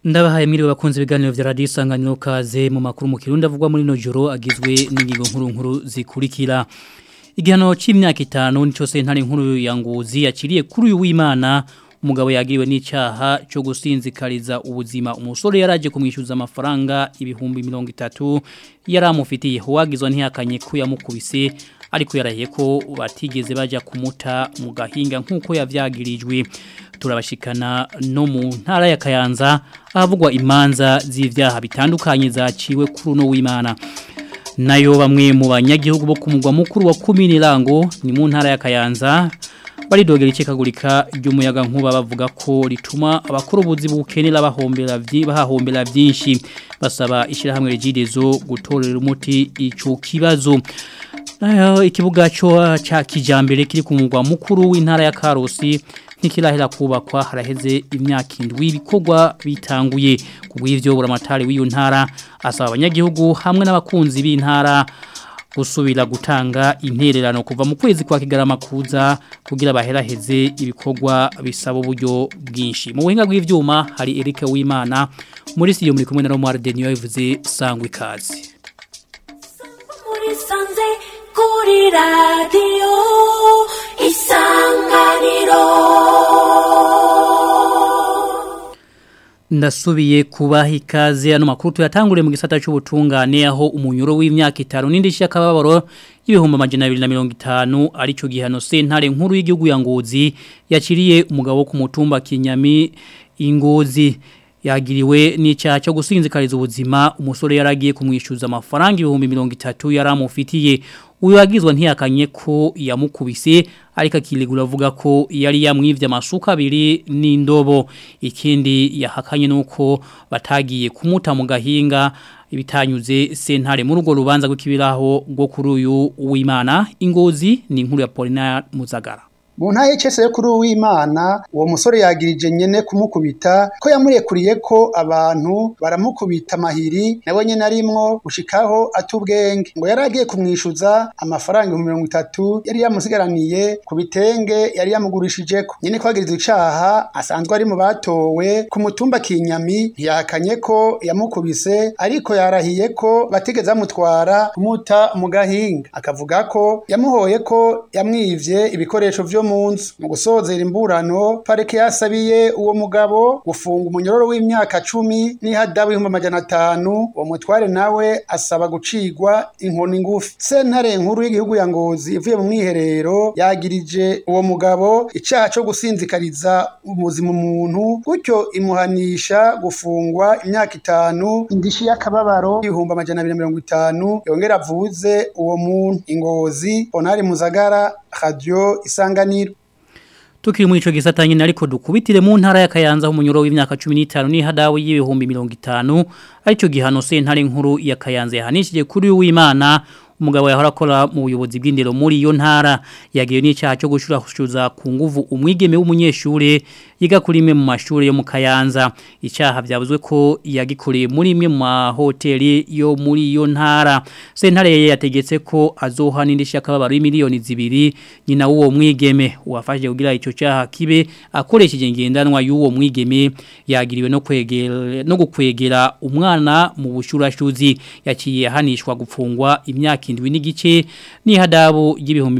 Ndabahaye mwiriwe bakunze ibiganiro vya radio Isanganiro kaze mu makuru mu Kirundi avugwa muri no joro agizwe n'ingingo nkuru zikurikira. Igihano c'imyaka 5 nico sentare nkuru ya Ngozi yakiriye kuri uyu w'Imana umugabo yagiriwe n'icaha cyo gusinzikariza ubuzima umusore yaraje kumwishyuza amafaranga ibihumbi 30 yaramufitiye wagizwe ntihakanye ko yamukubise ariko yarahiye ko batigeze baja kumuta mu gahinga nkuko yavyagirijwe. Turabashikana no mu ntara ya Kayanza ahavugwa imanza z'ivyaha bitandukanye zaciwe kuri no w'Imana. Nayo bamwe mu banyagihugu bo kumugwa mukuru wa Komine Rango ni mu ntara ya Kayanza baridogera icekagurika ry'umuyaga nkuba bavuga ko rituma abakora ubuzi bukenera bahombera byinshi basaba ishirahamwe Regidezo gutorera umuti ico kibazo. Ikibuga cyo ca kijambere kiri ku mugwa mukuru w'intara ya Karusi nikirahera kubakwa haraheze imyaka 7 ibikorwa bitanguye kubw'ivyo buramatari w'iyo ntara asaba abanyagihugu hamwe n'abakunzi b'intara gusubira gutanga intererano kuva mu kwezi kwa Kigarama kuza kugira baheraheze ibikorwa bisaba uburyo bwinshi. Mu buhinga bw'ivyuma hari Eric Wimana muri studio muri kumwe na Romar Denio yavuze sangwe kazi. Muri sanze kuri radio Isanganiro. Ndasubiye kubaha ikaze ano makuru tuyatangure mu gisata cy'ubutungane aho umunyuro w'imyaka 5 n'indishyi y'akababaro y'ibihumbi 250 arico gihano sentare nkuru y'igihugu ya Ngozi yakiriye umugabo wo ku mutumba Kinyami Ingozi yagiriwe n'icyaha cyo gusinzikariza ubuzima umusore yaragiye kumwishyuza amafaranga ibihumbi 30 yaramufitiye uyu yagizwe ntiyakanye ko yamukubise ariko akiregura avuga ko yari yamwivye amasuka abiri n'indobo ikindi yahakanye nuko batagiye kumuta mu gahinga ibitanyuze sentare mu rugo rubanza rw'ikibiraho rwo kuri uyu w'Imana Ingozi ni inkuru ya Paulina Muzagara. Mu ntaye cese kuri uw'Imana uwo musore yagirije nyene kumukubita ko yamurekuriye ko abantu baramukubita mahiri nawe nyene arimwo gushikaho atubwenge ngo yaragiye kumwishuza amafaranga 30 yari yamusigaraniye ku bitenge yari yamugurishijeko nyene kwagiriza icaha asanzwe ari mu batowe ku mutumba Kinyami yakanye ko yamukubise ariko yarahiye ko batigeze amutwara kumuta mu gahinga akavuga ko yamuhoye ko yamwivye ibikoresho vyo munsi mu gusozera imburano parike yasabiye uwo mugabo gufunga umunyororo w'imyaka 10 n'ihadabu 500 uwo mutware nawe asaba gucigwa inkoni ngufi. Sentare nkuru y'igihugu ya Ngozi ivuye mu mwiherero yagirije uwo mugabo icaha cyo gusinzikariza ubuzima umuntu gutyo imuhanisha gufungwa imyaka 5 indishi y'akababaro 250 yongera avuze uwo muntu. Ingozi Onari Muzagara Radio Isanganiro. Tukiri muri ico gisata nyine ariko dukubitire mu ntara ya Kayanza umunyuro w'imyaka 15 n'ihadawe y'ibihumbi 50 arico gihano sentare nkuru ya Kayanza yahanishije kuri uw'Imana umugabo yahora akora mu buyobozi bw'indero muri iyo ntara yagiye n'icyaha cyo gushura ku nguvu umwigeme w'umunyeshure yiga kuri imwe mu mashuri yo mu Kayanza. Icyaha byavuzwe ko yagikoreye muri imwe mu mahoteli yo muri iyo ntara. Sentare yategetse ko azohana indishyi y'akababaro y'imiliyoni 2 nyina w'uwo mwigeme wafashije kugira ico cyaha kibe akoresheje ngendanwa y'uwo mwigeme yagiriwe no gukwegera umwana mu bushurashuzi yaciye ahanishwa gupfungwa imyaka 7 n'igice n'ihadabu y'ibihumbi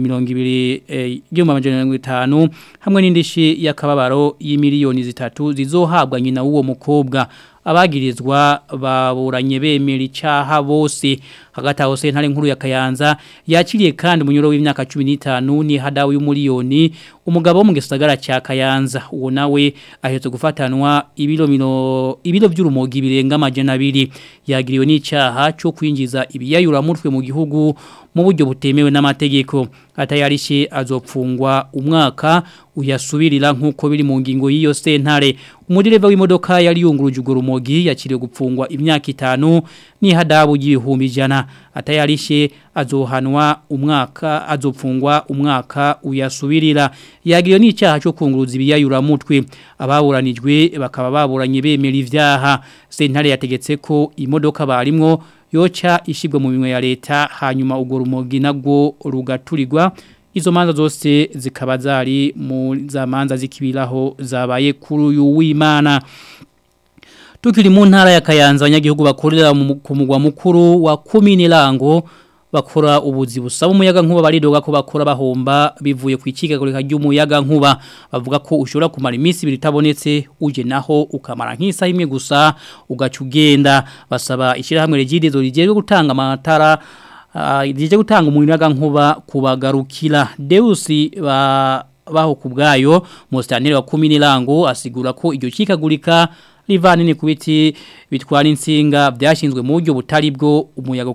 250 hamwe n'indishyi y'akababaro y'imiliyoni 3 zizohabwa nyina w'uwo mukobwa. Abagirizwa baburanye bemera icaha bose hagati aho sentare nkuru ya Kayanza yakiriye kandi umunyuro w'imyaka 15 ni hadawu y'umuliyoni umugabo mu gisagara cya Kayanza uwo nawe ahetse gufatanwa ibiro by'urumogi birenga 200 yagiriwe n'icaha cyo kwinjiza ibiyayura mutwe mu gihugu mu buryo butemewe n'amategeko atayarishe azopfungwa umwaka uyasubirira nkuko biri mu ngingo y'iyo sentare. Umudireva w'imodoka yari yunguruje ugo rumogi yakiriye gupfungwa imyaka 5 n'ihadabu y'ibihumbi 100 atayarishe azopfungwa umwaka uyasubirira. Yagiriwe n'icyaha cyo kunguruza ibiyayura mutwe ababuranijwe bakaba baburanye bemera ivyaha. Sentare yategetse ko imodoka barimwo yoca ishibwa mu bimwe ya leta hanyuma ugo rumogi nagwo rugaturirwa. Izo manza zose zikaba zari mu za manza zikibiraho zabaye kuri uyu w'Imana. Tukiri mu ntara ya Kayanza abanyagihugu bakorera ku mugwa mukuru wa Komine Rango bakora ubuzi busaba umuyaga nkuba baridoga ko bakora bahomba bivuye ku ikigagurika ry'umuyaga nkuba bavuga ko ushobora kumara iminsi ibiri tabonetse uje naho ukamara nk'isaha imwe gusa ugaca ugenda basaba ishirahamwe Regidezo rigiye gutanga amatara rigiye gutanga umuyaga nkuba kubagarukira Deusi baho kubgayo Mustanire wa Komine Rango asigura ko iryo kikagurika Livani ni kubiti bitwara insinga byashinzwe mu buryo butari bwo umuyaga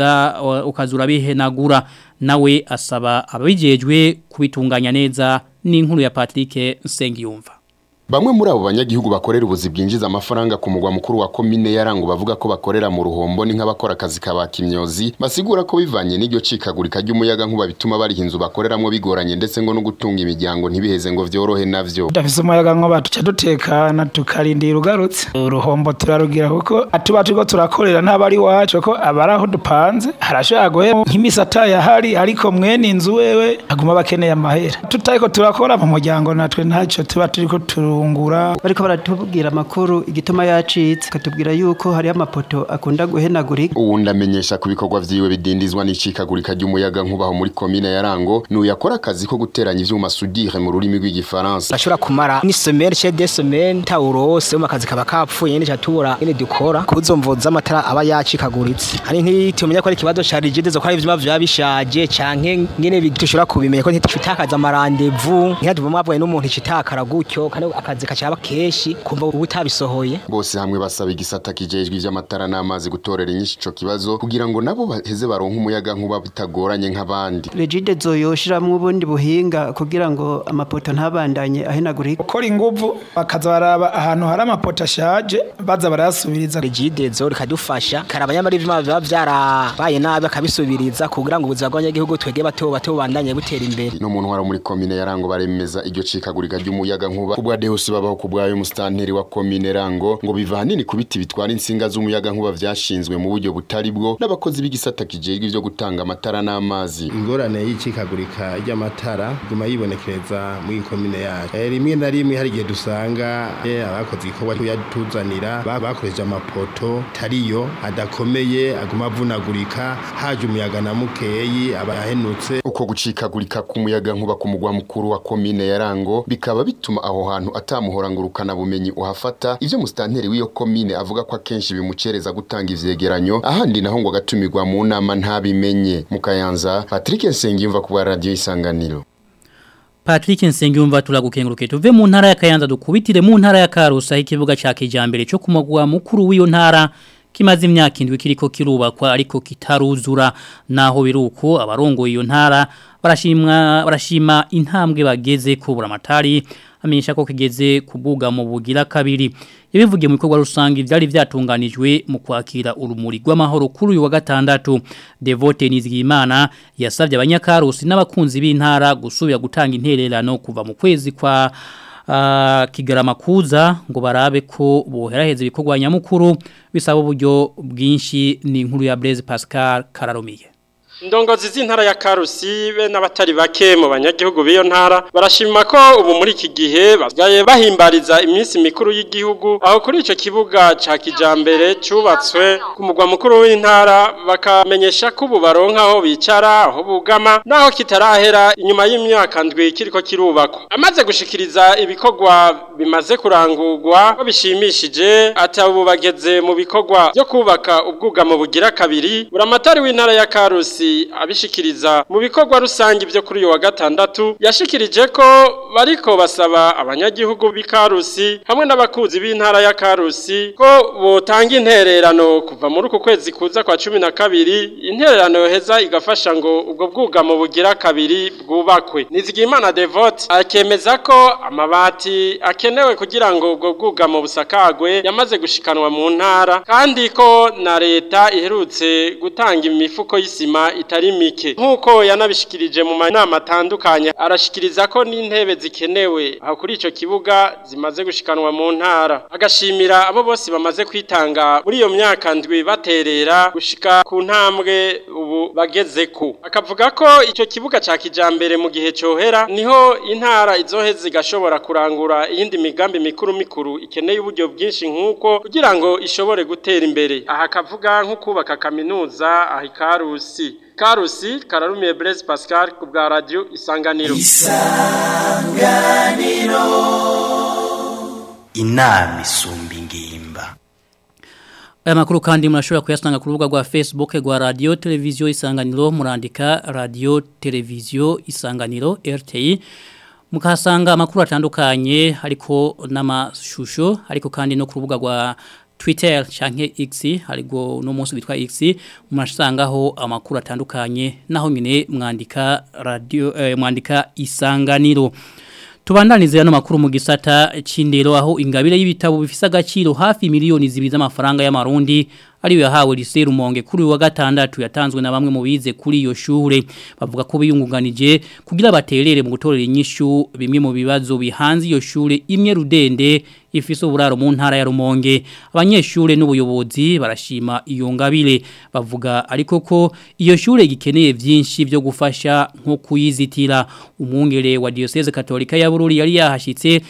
ukazura bihenagura nawe asaba ababijejwe kubitunganya neza n'inkuru ya Patrick Nsengiyumva. Bamwe muri abo banyagihugu bakorera ubuzi bwinjiza amafaranga ku mugwa mukuru wa Komine ya Rango bavuga ko bakorera mu ruhombo ni nk'abakora akazi kabakimyozi basigura ko bivanye n'iryo cikagurika ry'umuyaga nkuba bituma bari hinzu bakoreramwe bigoranye ndetse ngo no gutunga imiryango ntibiheze ngo vyorohe navyo. Dafise umuyaga nkuba tuca dutekana tukarindira ugarutse uruhombo turarugira kuko atuba turiko turakorera ntabari wacu ko abaraho dupanze harashagoye nk'imisata yahari ariko mwene inzu wewe aguma bakeneye amahera tutariko turakora mu muryango natwe ntaco tuba turiko bariko baratubwira makuru igituma yacitse katubwira yuko hari amapoto akunda guhenagurika uwundi amenyesha ku bikorwa vyiwe bidindizwa n'icikagurika ry'umuyaga nkubaho muri Komine ya Rango n'uyakora akazi ko guteranya ivyuma soudure mu rurimi rw'igifaransa ashobora kumara ni semaine chez des semaines tawurose mu kazi kaba kapfuye n'icyo tubura ine dukora kuzomvoza amatara aba yacikaguritse hari nk'itumenya ko ari kibazo cha Regidezo ko ari ivyuma vyabishaje canke ngene bigitushura kubimenya ko ntitwitakaza amarandevu ntiyaduvuma bwaye n'umuntu ikitakara gutyo kandi akazi kacaba keshi kumva ubutabisohoye bose hamwe basaba igisata kijejwe ivy'amatara n'amazi gutorera inyinshi ico kibazo kugira ngo nabo baheze baronka umuyaga nkuba bitagoranye nk'abandi. Regidezo yoshiramwe ubundi buhinga kugira ngo amapoto ntabandanye ahenagurika ukora inguvu bakaza baraba ahantu hari amapoto ashaje baza barasubiriza. Regidezo rikadufasha karabanya muri ivyuma biba vyarabaye nabi akabisubiriza kugira ngo ubuzima bw'abanyagihugu twege bato bandanye butera imbere. No muntu wari muri Komine ya Rango baremeza iryo cikagurika ry'umuyaga nkuba kubwa Deusi babaho kubwayo Mustanteri wa Komine Rango ngo bivanini kubiti bitwara insinga z'umuyaga nkuba vyashinzwe mu buryo butari bwo n'abakozi b'igisata kijejwe ivyo gutanga amatara n'amazi. Ingorane y'icikagurika ry'amatara guma yibonekereza muri Komine yacu rimwe na rimwe hari igihe dusanga abakozi ikorwa yatuzanira bakoresha amapoto tariyo adakomeye aguma avunagurika haje umuyaga na mukeyi abahenutse uko gucikagurika k'umuyaga nkuba ku mugwa mukuru wa Komine ya Rango bikaba bituma aho hantu atamuhorangurukana bumenyi uhafata ivyo Mustanteri w'iyo komine avuga ko akenshi bimucereza gutanga ivyegeranyo ahandi naho ngo gatumirwa mu nama ntabimenye. Mu Kayanza Patrick Nsengiyumva ku radio Isanganiro. Patrick Nsengiyumva turagukenguruke tuve mu ntara ya Kayanza dukubitire mu ntara ya Karusa ikibuga ca kijambere cyo kumagwa mukuru w'iyo ntara kimaze imyaka indwi kiriko kirubakwa ariko kitaruzura naho biruko abarongo iyo ntara barashima intambwe bageze kubura amatari amenyesha ko kigeze kubuga mu bugira kabiri yabivugiye mu bikorwa rusange byari byatunganijwe mu kwakira urumuri rw'amahoro kuri uyu wa gatandatu. Devote Nizigimana yasabye abanyakarusi n'abakunzi b'intara gusubira gutanga intererano kuva mu kwezi kwa Kigarama kuza ngo barabe ko boheraheza ibikorwa nyamukuru bisaba uburyo bwinshi. ni inkuru ya Blaise Pascal Kararomiye. Ndongozi z'intara ya Karusi be n'abatari bake mu banyagihugu biyo ntara barashima ko ubu muri iki gihe basigaye bahimbariza iminsi mikuru y'igihugu aho kuri ico kibuga ca kijambere cyubatswe ku mugwa mukuru w'intara bakamenyesha ko ubu baronka aho bicara aho bugama naho kitarahera inyuma y'imyaka ndwi kiriko kirubakwa. Amaze gushikiriza ibikorwa bimaze kurangurwa babishimishije atabu bageze mu bikorwa byo kubaka ubwugamo bugira kabiri. Buramatari w'intara ya Karusi abishikiriza mu bikorwa rusangi byo kuri uyu wa gatandatu yashikirije ko bariko basaba abanyagihugu b'Ikarusi hamwe n'abakuzi b'intara ya Karusi ko botanga intererano kuva muri uku kwezi kuza kwa 12 intererano yoheza igafasha ngo ubwo bwugamo bugira kabiri bwubakwe. Nizigimana Devote akemeza ko amabati akenewe kugira ngo ubwo bwugamo busakagwe yamaze gushikanwa mu ntara kandi ko na leta iherutse gutanga imifuko y'isima itari mike nkuko yanabishikirije mu manama atandukanye arashikiriza ko n'intebe zikenewe aho kuri ico kibuga zimaze gushikanwa mu ntara agashimira abo bose bamaze kwitanga muri iyo myaka ndwi baterera gushika ku ntambwe ubu bagezeko akavuga ko ico kibuga ca kijambere mu gihe cohera niho intara izoheze igashobora kurangura iyindi migambi mikuru ikeneye uburyo bwinshi nkuko kugira ngo ishobore gutera imbere aha kavuga nko kubaka kaminuza aho Karusi Kararumiye Blaise Pascal ku bwa radio Isanganiro inama isumba ingimba. Aya makuru kandi murashobora kuyasanga ku rubuga rwa Facebook rwa Radio Televiziyo Isanganiro murandika Radio Televiziyo Isanganiro RTI mukahasanga amakuru atandukanye ariko n'amashusho ariko kandi no ku rubuga rwa Twitter canke X ariko no munsi bitwa X murashangaho amakuru atandukanye naho nyine mwandika radio mwandika Isanganiro. Tubandanize no makuru mu gisata cindero aho ingabire y'ibitabo bifisa agaciro hafi miliyoni 2 z'amafaranga y'amarundi ariyo yahawe lycée Rumonge kuri wa gatandatu yatanzwe na bamwe mu bize kuri iyo shure bavuga ko biyungunganije kugira baterere mu gutorera inyishu bimwe mu bibazo bihanze iyo shure imwe rudende ifise uburaro mu ntara ya Rumonge abanyeshure n'ubuyobozi barashima iyo ngabire bavuga ariko ko iyo shure gikeneye byinshi byo gufasha nko kuyizitira umwungere wa Diocese Katolika ya Bururi yari yahashitse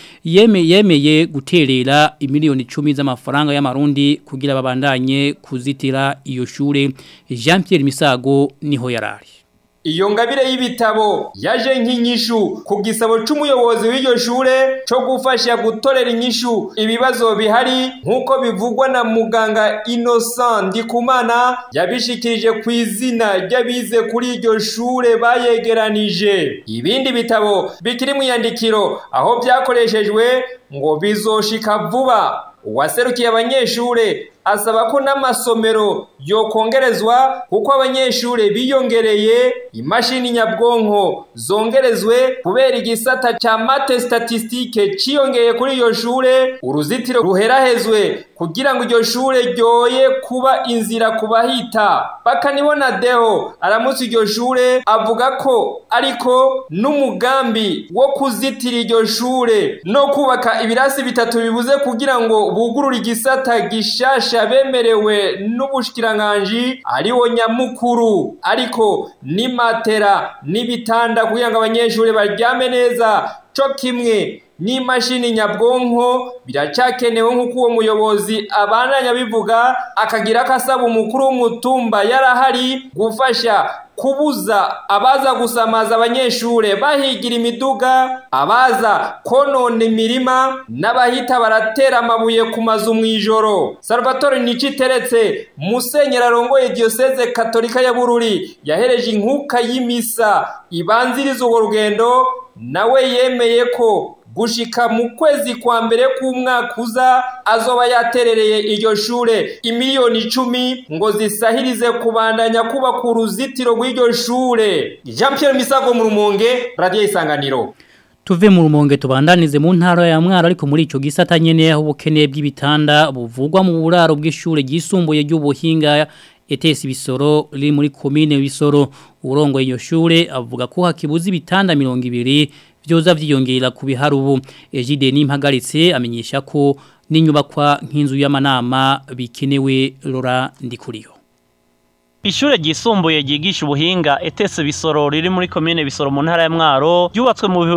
yemeye guterera imiliyoni 10 z'amafaranga y'amarundi kugira babandanye kuzitira iyo shure. Jean Pierre Misago niho yarari. Iyo ngabire y'ibitabo yaje nk'inyishu ku gisabo c'umuyobozi w'iryo shure cyo gufasha gutorera inyishu ibibazo bihari nkuko bivugwa na muganga Innocent Ndikumana yabishikirije ku izina ry'abize kuri iryo shure bayegeranije. Ibindi bitabo bikiri mu yandikiro aho byakoreshejwe ngo bizoshika vuba. Uwaserukiye abanyeshure asaba ko n'amasomero yokongerezwa kuko abanyeshure biyongereye imashini nyabwonko zongerezwe kubera igisata ca mate statistique ciyongeye kuri iyo shure uruzitiro ruherahezwe kugira ngo iryo shure ryoye kuba inzira kubahita. Bakanibona Deo aramutse iryo shure avuga ko ariko n'umugambi wo kuzitira iryo shure no kubaka ibirasi bitatu bibuze kugira ngo bugurura igisata gishasha bemerewe n'ubushikiranganji ariwo nyamukuru ariko ni matera n'ibitanda kugira ngo abanyeshure baryame neza cyo kimwe n'imashini nyabwonko biracakenewe nk'uko uwo muyobozi abandanya bivuga akagira kasaba umukuru w'umutumba yarahari gufasha kubuza abaza gusamaza abanyeshure bahigira imiduga abaza konona imirima n'abahita baratera amabuye ku mazu mwijoro. Salvatore Niciteretse musenyeri arongoye Diocese Katolika ya Bururi yahereje inkuka y'imisa ibanziriza urwo rugendo nawe yemeye ko gushika mu kwezi kwa mbere k'umwaka uza azoba yaterereye iryo shure imiliyoni 10 ngo zisahirize kubandanya kubaka uruzitiro rw'iryo shure. Jean Pierre Misago mu Rumonge, Radio Isanganiro. Tuve mu Rumonge tubandanize mu ntara ya Mwaro ariko muri ico gisata nyene aho ubukene bw'ibitanda buvugwa mu buraro bw'ishure gisumbuye ry'ubuhinga ETS Bisoro ri muri commune Bisoro. Urongo iyo shure avuga ko hakibuza ibitanda 200 vyoza vyiyongera ku biharubu. Ejide n'impagaritse amenyesha ko n'inyubakwa nk'inzu y'amanama bikenewe Lora Ndikuriyo. Ishure ryisumbuye ryigisha ubuhinga ETS Bisoro riri muri commune Bisoro mu ntara ya Mwaro yubatswe mu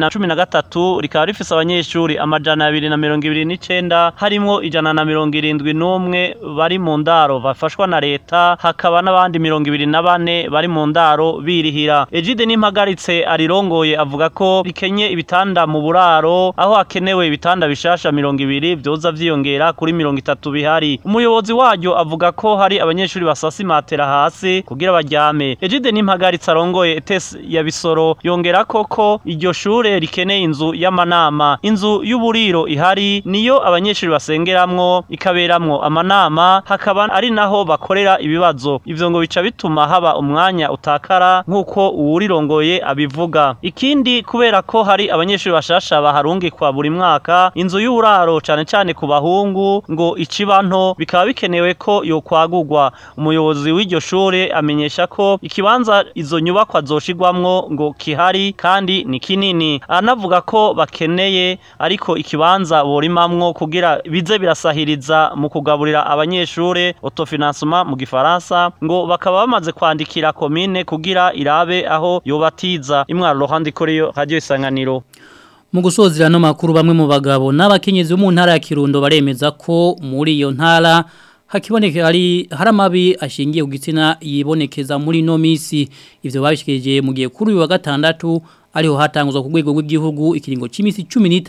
2013 rikaba rifise abanyeshuri amajana 229 harimo 171 bari mu ndaro bafashwa na leta hakaba n'abandi 24 bari mu ndaro birihira. Ejide n'impagaritse arirongoye avuga ko bikenye ibitanda mu buraro aho hakenewe ibitanda bishasha 200 vyoza vyiyongera kuri 30 bihari. Umuyobozi waryo avuga ko hari abanyeshuri basasi hasi kugira baryame. Ejide n'impagaritse arongoye ETS ya Bisoro yongera koko iryo shure rikeneye inzu y'amanama. Inzu y'uburiro ihari niyo abanyeshuri basengeramwo ikaberamwo amanama hakaba ari naho bakorera ibibazo. Ivyo ngo bica bituma haba umwanya utakara nkuko uwurirongoye abivuga. Ikindi kubera ko hari abanyeshuri bashasha baharungikwa buri mwaka inzu y'uburaro cane ku bahungu ngo icibanto bikaba bikenewe ko yo kwagurwa. Umuyobozi w'iryo shure amenyesha ko ikibanza izo nyubakwa zoshigwamwo ngo kihari kandi ni kinini anavuga ko bakeneye ariko ikibanza borimamwo kugira bize birasahiriza mu kugaburira abanyeshure autofinancement mu gifaransa ngo bakaba bamaze kwandikira komine kugira irabe aho yobatiza Imwaro Laurent Koreyo Radio Isanganiro. Mu gusozera no makuru bamwe mu bagabo n'abakenyezi bo mu ntara ya Kirundo baremeza ko muri iyo ntara hakiboneka hari amabi ashingiye ku gitsina yibonekeza muri no misi ivyo babishikije mu gihe kuri uyu wa gatandatu ariho hatanguzwa ku rwego rw'igihugu ikiringo c'imisi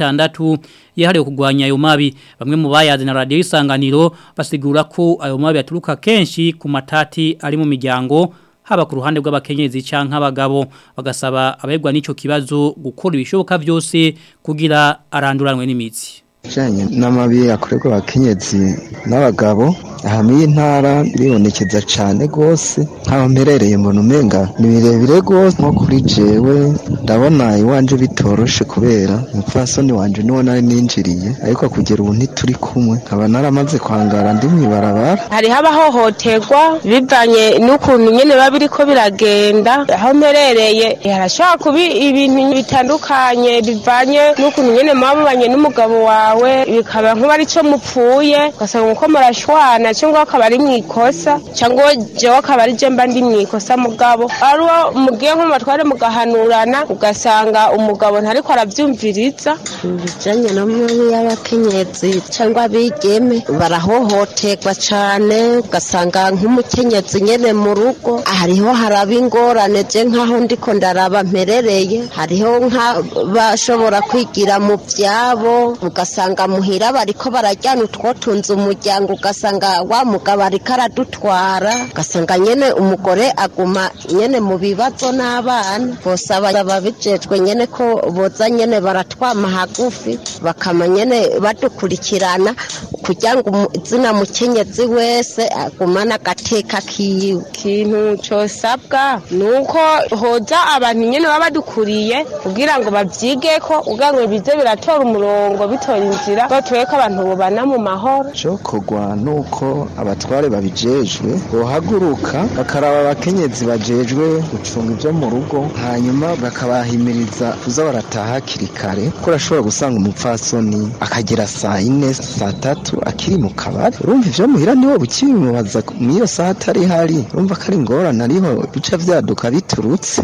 16 yahariwe kugwanya ayo mabi bamwe mu bayazi na radio Isanganiro basigura ko ayo mabi aturuka kenshi ku matati ari mu miryango haba ku ruhande rw'abakenyezi canke abagabo bagasaba abegwa n'ico kibazo gukora ibishoboka byose kugira aranduranwe n'imitsi Janye n'amabi akorerwa abakenyezi n'abagabo ahamiye intara biribonekeza cyane gose nkaho mperereye mbona umenga ni birebire gose nko kuri jewe ndabona iwanje bitoroshe kubera umupfasoni wanje niwo nari ninjiriye ariko kugera ubu ntituri kumwe nkaba naramaze kwangara ndi mwibarabara hari habahohoterwa bivanye n'ukuntu nyene babiriko biragenda aho mperereye harashobora kuba ibintu bitandukanye bivanye n'ukuntu nyene mwabanye n'umugabo wawe bikaba nkuba ari cyo mupfuye ugasanga uko murashwana cyangwa akaba ari mwikosa cyangwa jewe akaba ari je mba ndi mwikosa mugabo ariwo mugiye nko matware mugahanurana ugasanga umugabo ntariko aravyumviriza bijanye n'amwe y'abakenyezi cyangwa bigeme barahohoterwa cyane ugasanga nk'umukenyezi nyene mu rugo hariho haraba ingorane je nkaho ndiko ndaraba mperereye hariho nka bashobora kwigira mu vyabo ugasanga muhira bariko barajyana utwotunze umuryango ugasanga wa mugabo ariko aradutwara ugasanga nyene umugore aguma nyene mu bibazo n'abana bose ababijejwe nyene ko boza nyene baratwama hagufi bakama nyene badukurikirana kugira ngo izina mukenyezi wese agumana agateka kiwe ikintu cyosabwa nuko hoza abantu nyene baba badukuriye kugira ngo bavyigeko kugira ngo bize biratora umurongo bitora inzira batuye ko abantu bobana mu mahoro cokogwa nuko abatware babijejwe bohaguruka bakaraba abakenyezi bajejwe gucunga ibyo mu rugo hanyuma bakabahimiriza kuza barataha kirikare ko rashobora gusanga umupfasoni akagera saa 4 saa 3 akiri mu kabari urumva ivyo muhira niwo bukibimubaza miyo saa atari hari urumva kari ngorana ariho bica vyaduka biturutse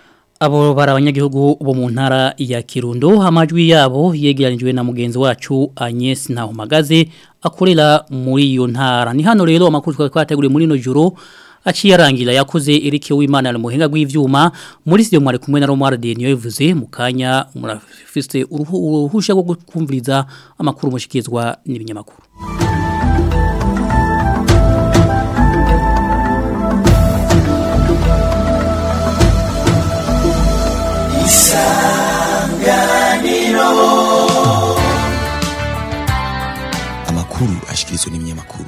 abo bara abanyagihugu bo mu ntara ya Kirundo amajwi yabo yegeranijwe na mugenzi wacu Agnes Ntahomagaze akorera muri iyo ntara ni hano rero amakuru twateguriye muri no joro aciye arangira yakoze Eric Uwimana ari muhinga rw'ivyuma muri studio mwari kumwe na Romar Denio yavuze mukanya murafise uruhusha rwo kumviriza amakuru mushikizwa n'ibinyamakuru ashikirizwa n'ibinyamakuru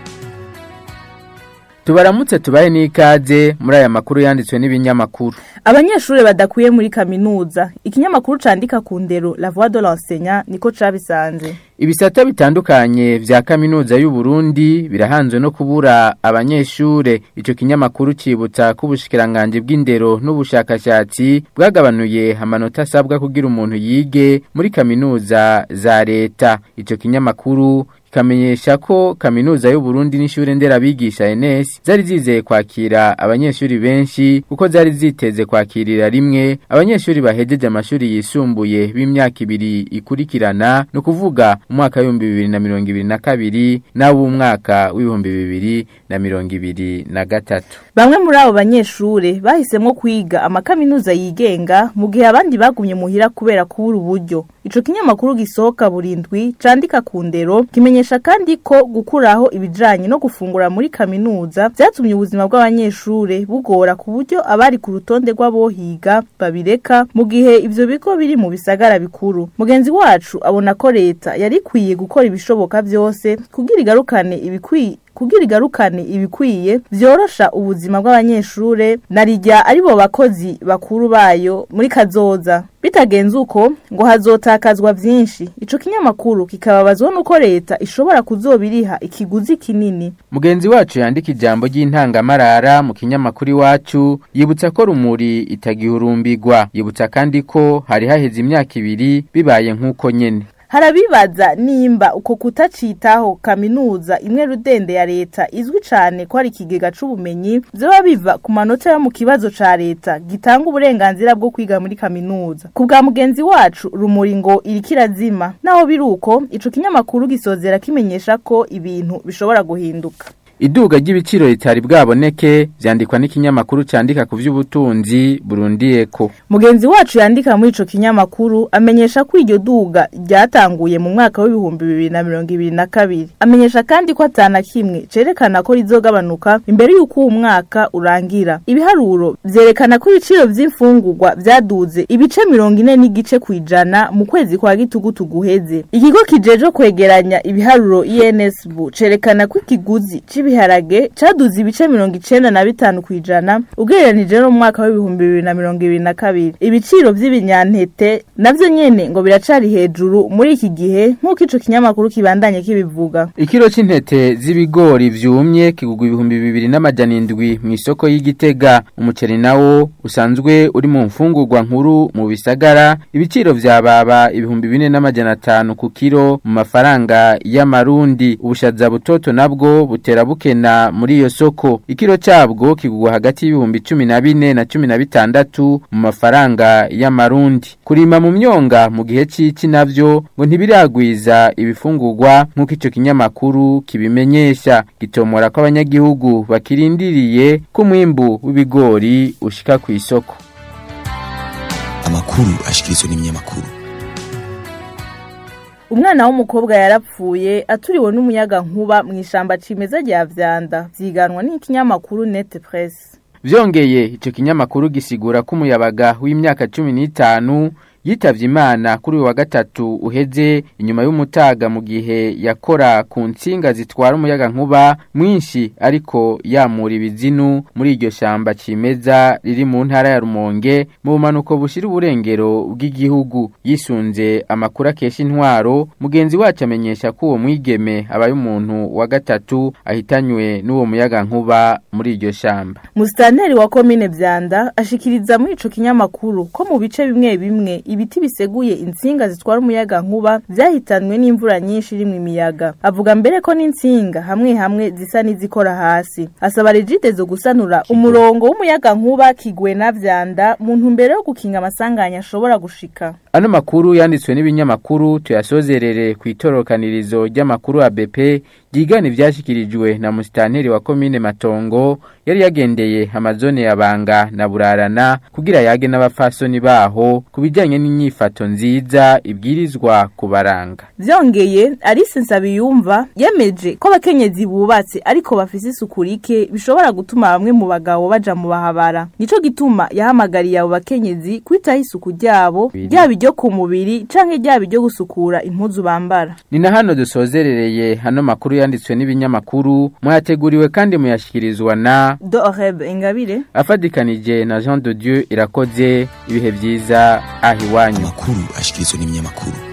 tubaramutse tubaye n'ikaze muri aya makuru yanditswe n'ibinyamakuru abanyeshuri badakwiye muri kaminuza ikinyamakuru candika ku ndero La Voix de l'enseignant niko cabisanze ibisata bitandukanye vya kaminuza y'u Burundi birahanzwe no kubura abanyeshure ico kinyamakuru cibutsa ko ubushikiranganje bw'indero n'ubushakashatsi bwagabanuye amanota asabwa kugira umuntu yige muri kaminuza za leta ico kinyamakuru kamenyesha ko kaminuza y'u Burundi n'ishure nderabigisha NS zari zizeye kwakira abanyeshuri benshi kuko zari ziteze kwakirira rimwe abanyeshuri bahejeje amashuri yisumbuye b'imyaka 2 ikurikirana no kuvuga umwaka wa 2022 na umwaka wa 2023 bamwe muri abo banyeshure bahisemwo kwiga amakaminuza yigenga mu gihe abandi bagumye muhira kubera kubura uburyo ico kinyamakuru gisohoka burindwi candika ku ndero kimenyesha kandi ko gukuraho ibijanye no gufungura muri kaminuza byatumye ubuzima bw'abanyeshure bugora ku buryo abari ku rutonde rw'abohiga babireka mu gihe ivyo bigo biri mu bisagara bikuru mugenzi wacu abona ko leta yari kwiye gukora ibishoboka byose kugira igarukane ibikwiye kugira igarukane ibikwiye vyorosha ubuzima bw'abanyeshure narijya aribo bakozi bakuru bayo muri kazoza. Bitagenze uko ngo hazotakazwa vyinshi. Ico kinyamakuru kikababazwa nuko leta ishobora kuzobiriha ikiguzi kinini. Mugenzi wacu yandika ijambo ry'intangamarara mu kinyamakuru iwacu yibutsa ko rumuri itagihurumbirwa. Yibutsa kandi ko hari haheze imyaka 2 bibaye nkuko nyene. Harabibaza nimba uko kutacitaho kaminuza imwe rudende ya leta izwi cyane ko ari ikigega c'ubumenyi byoba biva ku manota yo mu kibazo ca leta gitanga uburenganzira bwo kwiga muri kaminuza. Ku bwa mugenzi wacu rumuri ngo irikirazima naho biruko ico kinyamakuru gisozera kimenyesha ko ibintu bishobora guhinduka. Iduga ry'ibiciro ritari bwaboneke vyandikwa n'ikinyamakuru candika ku vy'ubutunzi Burundieko. Mugenzi wacu yandika muri ico kinyamakuru amenyesha ko iryo duga ryatanguye mu mwaka wa 2022. Amenyesha kandi ko atana kimwe cerekana ko rizogabanuka imbere y'uko uwo mwaka urangira. Ibiharuro vyerekana ko ibiciro vy'imfungurwa vyaduze ibice 40 n'igice kwijana mu kwezi kwa gitugutu guheze. Ikigo kijeje kwegeranya ibiharuro INSB cerekana ko ikiguzi biharage caduze ibice 95 kwijana ugereranije no mu mwaka wa 2022. Ibiciro vy'ibinyantete navyo nyene ngo biracari hejuru muri iki gihe nkuko ico kinyamakuru kibandanye kibivuga. Ikiro c'intete z'ibigori vyumye kigugwa 2700 mu isoko y'Igitega. Umuceri nawo usanzwe uri mu mfungurwa nkuru mu bisagara. Ibiciro vyababa 4500 ku kiro mu mafaranga y'amarundi. Ubushaza butoto nabwo butera bukena muri iyo soko. Ikiro cyabwo kigugwa hagati y'ibihumbi 14 na 16 mu mafaranga y'amarundi. Kurima mu myonga mu gihe ciki navyo ngo ntibiragwiza ibifungurwa nkuko ico kinyamakuru kibimenyesha. Gitomora ko abanyagihugu bakirindiriye ko mwimbu w'ibigori ushika ku isoko. Amakuru ashikirizwa n'imyamakuru. Umwana w'umukobwa yarapfuye aturiwe n'umuyaga nkuba mu ishamba cimeza rya Vyanda vyiganwa n'ikinyamakuru Net Press. Vyongeye ico kinyamakuru gisigura ko umuyabaga w'imyaka 15 yitavye Imana kuri wa gatatu uheze inyuma y'umutaga mu gihe yakora ku nsinga zitwara umuyaga nkuba mwinshi ariko yamura ibizinu muri iryo shamba cimeza riri mu ntara ya Rumonge mu bumanuko bushira uburengero bw'igihugu. Yisunze amakuru akesha intwaro mugenzi wacu amenyesha ko uwo mwigeme abaye umuntu wa gatatu ahitanywe n'uwo muyaga nkuba muri iryo shamba. Mustanteri wa komine Vyanda ashikiriza muri ico kinyamakuru ko mu bice bimwe bimwe ibiti biseguye insinga zitwara umuyaga nkuba vyahitanwe n'imvura nyinshi iri mu miyaga. Avuga mbere ko n'insinga hamwe hamwe zisa n'izikora hasi. Asaba Regide zo gusanura umurongo w'umuyaga nkuba Kigwe na Vyanda mu ntumbero yo gukinga amasanganya ashobora gushika. Ano makuru yanditswe n'ibinyamakuru tuyasozerere ku itorokanirizo ry'amakuru ABP gigani vyashikirijwe na Mustanteri wa komine Matongo yari yagendeye amazone ya Banga na Burarana kugira yage n'abafasoni baho kubijanye n'inyifato nziza ibwirizwa kubaranga. Vyongeye Alice Nsabiyumva yemeje ko abakenyezi bubatse ariko bafise isukurike bishobora gutuma bamwe mu bagabo baja mu bahabara. Nico gituma yahamagariye abo bakenyezi kwitaho isuku ryabo ryaba iryo ku mubiri canke ryaba iryo gusukura impuzu bambara. Ni na hano dusozerereye hano makuru yanditswe n'ibinyamakuru mwateguriwe kandi muyashikirizwa na Doreb Ingabire afadikanije na Jean de Dieu Irakoze. Ibihe vyiza ahiwanyu. Amakuru ashikirizwa n'ibinyamakuru.